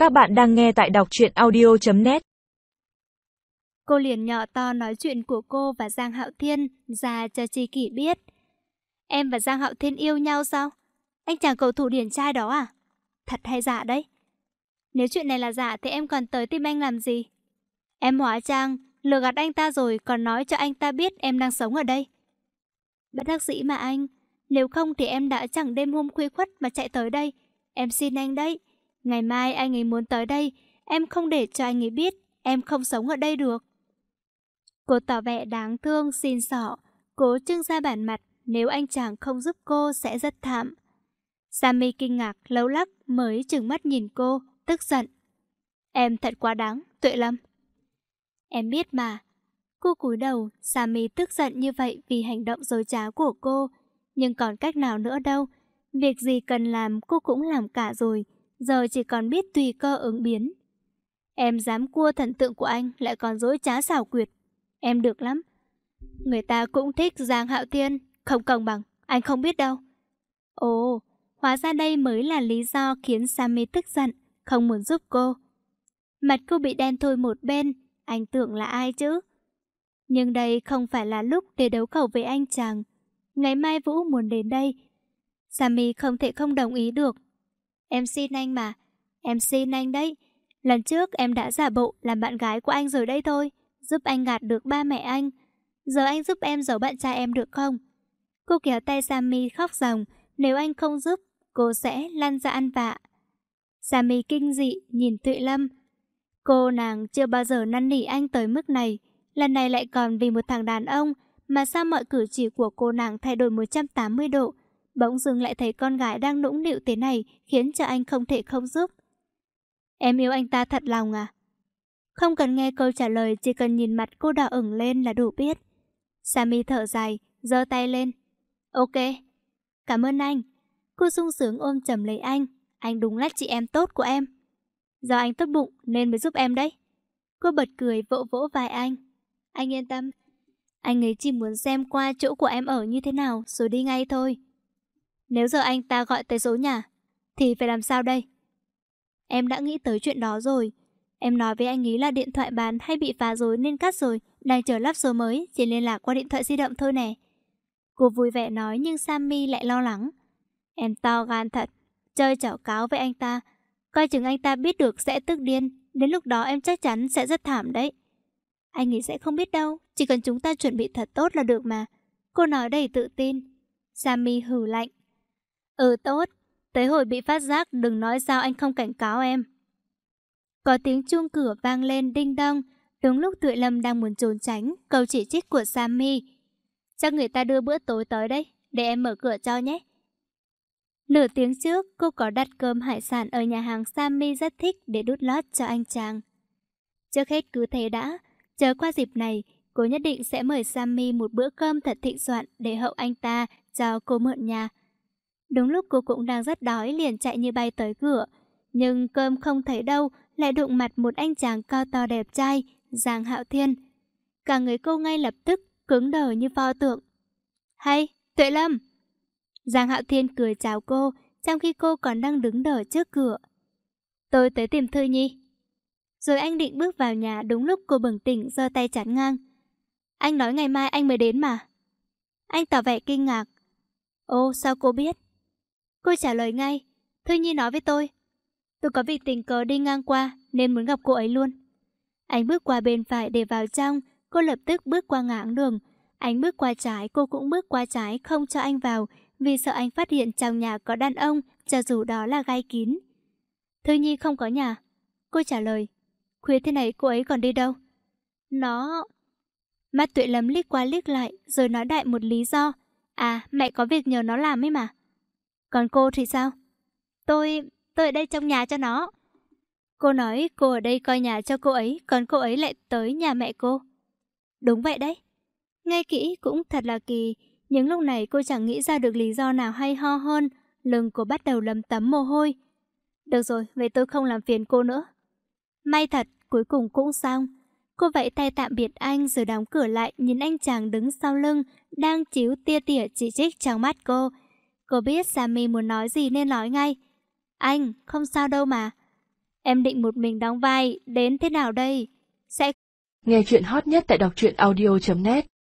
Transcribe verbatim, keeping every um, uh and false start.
Các bạn đang nghe tại đọc truyện audio chấm net. Cô liền nhỏ to nói chuyện của cô và Giang Hạo Thiên ra cho Tri Kỷ biết. Em và Giang Hạo Thiên yêu nhau sao? Anh chàng cầu thủ điển trai đó à? Thật hay giả đấy? Nếu chuyện này là giả thì em còn tới tìm anh làm gì? Em hóa trang, lừa gạt anh ta rồi còn nói cho anh ta biết em đang sống ở đây. Bất đắc dĩ mà anh. Nếu không thì em đã chẳng đêm hôm khuya khoắt mà chạy tới đây. Em xin anh đấy. Ngày mai anh ấy muốn tới đây, em không để cho anh ấy biết em không sống ở đây được. Cô tỏ vẻ đáng thương xin xỏ, cố trưng ra bản mặt, nếu anh chàng không giúp cô sẽ rất thảm. Sammy kinh ngạc lâu lắc mới trừng mắt nhìn cô, tức giận. Em thật quá đáng, Tuệ Lâm. Em biết mà. Cô cúi đầu, Sammy tức giận như vậy vì hành động dối trá của cô. Nhưng còn cách nào nữa đâu. Việc gì cần làm cô cũng làm cả rồi, giờ chỉ còn biết tùy cơ ứng biến. Em dám cua thần tượng của anh lại còn dối trá xảo quyệt. Em được lắm. Người ta cũng thích Giang Hạo Thiên. Không công bằng, anh không biết đâu. Ồ, hóa ra đây mới là lý do khiến Sammy tức giận, không muốn giúp cô. Mặt cô bị đen thui một bên, anh tưởng là ai chứ? Nhưng đây không phải là lúc để đấu khẩu với anh chàng. Ngày mai Vũ muốn đến đây. Sammy không thể không đồng ý được. Em xin anh mà, em xin anh đấy. Lần trước em đã giả bộ làm bạn gái của anh rồi đây thôi, giúp anh gạt được ba mẹ anh. Giờ anh giúp em giấu bạn trai em được không? Cô kéo tay Sammy khóc ròng, nếu anh không giúp, cô sẽ lăn ra ăn vạ. Sammy kinh dị nhìn Tuệ Lâm. Cô nàng chưa bao giờ năn nỉ anh tới mức này, lần này lại còn vì một thằng đàn ông, mà sao mọi cử chỉ của cô nàng thay đổi một trăm tám mươi độ. Bỗng dưng lại thấy con gái đang nũng nịu thế này, khiến cho anh không thể không giúp. Em yêu anh ta thật lòng à? Không cần nghe câu trả lời, chỉ cần nhìn mặt cô đỏ ửng lên là đủ biết. Sammy thở dài, giơ tay lên. Ok, cảm ơn anh. Cô sung sướng ôm chầm lấy anh. Anh đúng là chị em tốt của em. Do anh tốt bụng nên mới giúp em đấy. Cô bật cười vỗ vỗ vai anh. Anh yên tâm, anh ấy chỉ muốn xem qua chỗ của em ở như thế nào rồi đi ngay thôi. Nếu giờ anh ta gọi tới số nhà thì phải làm sao đây? Em đã nghĩ tới chuyện đó rồi. Em nói với anh ấy là điện thoại bán hay bị phá rối nên cắt rồi, đang chờ lắp số mới, chỉ liên lạc qua điện thoại di động thôi nè. Cô vui vẻ nói nhưng Sammy lại lo lắng. Em to gan thật, chơi chảo cáo với anh ta, coi chừng anh ta biết được sẽ tức điên, đến lúc đó em chắc chắn sẽ rất thảm đấy. Anh ấy sẽ không biết đâu, chỉ cần chúng ta chuẩn bị thật tốt là được mà. Cô nói đầy tự tin. Sammy hừ lạnh. Ừ tốt, tới hồi bị phát giác đừng nói sao anh không cảnh cáo em. Có tiếng chuông cửa vang lên đinh đong, đúng lúc Tuệ Lâm đang muốn trốn tránh câu chỉ trích của Sammy. Chắc người ta đưa bữa tối tới đấy, để em mở cửa cho nhé. Nửa tiếng trước, cô có đặt cơm hải sản ở nhà hàng Sammy rất thích để đút lót cho anh chàng. Trước hết cứ thế đã, chờ qua dịp này, cô nhất định sẽ mời Sammy một bữa cơm thật thịnh soạn để hậu anh ta cho cô mượn nhà. Đúng lúc cô cũng đang rất đói liền chạy như bay tới cửa, nhưng cơm không thấy đâu, lại đụng mặt một anh chàng cao to đẹp trai, Giang Hạo Thiên. Cả người cô ngay lập tức cứng đờ như pho tượng. Hay, Tuệ Lâm! Giang Hạo Thiên cười chào cô, trong khi cô còn đang đứng đợi trước cửa. Tôi tới tìm Thư Nhi. Rồi anh định bước vào nhà, đúng lúc cô bừng tỉnh giơ tay chắn ngang. Anh nói ngày mai anh mới đến mà. Anh tỏ vẻ kinh ngạc. Ô, sao cô biết? Cô trả lời ngay. Thư Nhi nói với tôi. Tôi có việc tình cờ đi ngang qua nên muốn gặp cô ấy luôn. Anh bước qua bên phải để vào trong, cô lập tức bước qua ngã đường. Anh bước qua trái, cô cũng bước qua trái không cho anh vào, vì sợ anh phát hiện trong nhà có đàn ông, cho dù đó là gai kín. Thư Nhi không có nhà. Cô trả lời. Khuya thế này cô ấy còn đi đâu? Nó... Mắt Tuệ Lâm liếc qua liếc lại, rồi nói đại một lý do. À, mẹ có việc nhờ nó làm ấy mà. Còn cô thì sao? Tôi... tôi ở đây trong nhà cho nó. Cô nói cô ở đây coi nhà cho cô ấy, còn cô ấy lại tới nhà mẹ cô. Đúng vậy đấy. Nghe kỹ cũng thật là kỳ, nhưng lúc này cô chẳng nghĩ ra được lý do nào hay ho hơn. Lưng cô bắt đầu lấm tấm mồ hôi. Được rồi, vậy tôi không làm phiền cô nữa. May thật, cuối cùng cũng xong. Cô vẫy tay tạm biệt anh rồi đóng cửa lại, nhìn anh chàng đứng sau lưng, đang chíu tia tỉa chỉ trích trong mắt cô. Cô biết Sammy muốn nói gì nên nói ngay. Anh, không sao đâu mà. Em định một mình đóng vai, đến thế nào đây? Sẽ Nghe chuyện hot nhất tại đọc truyện audio chấm net.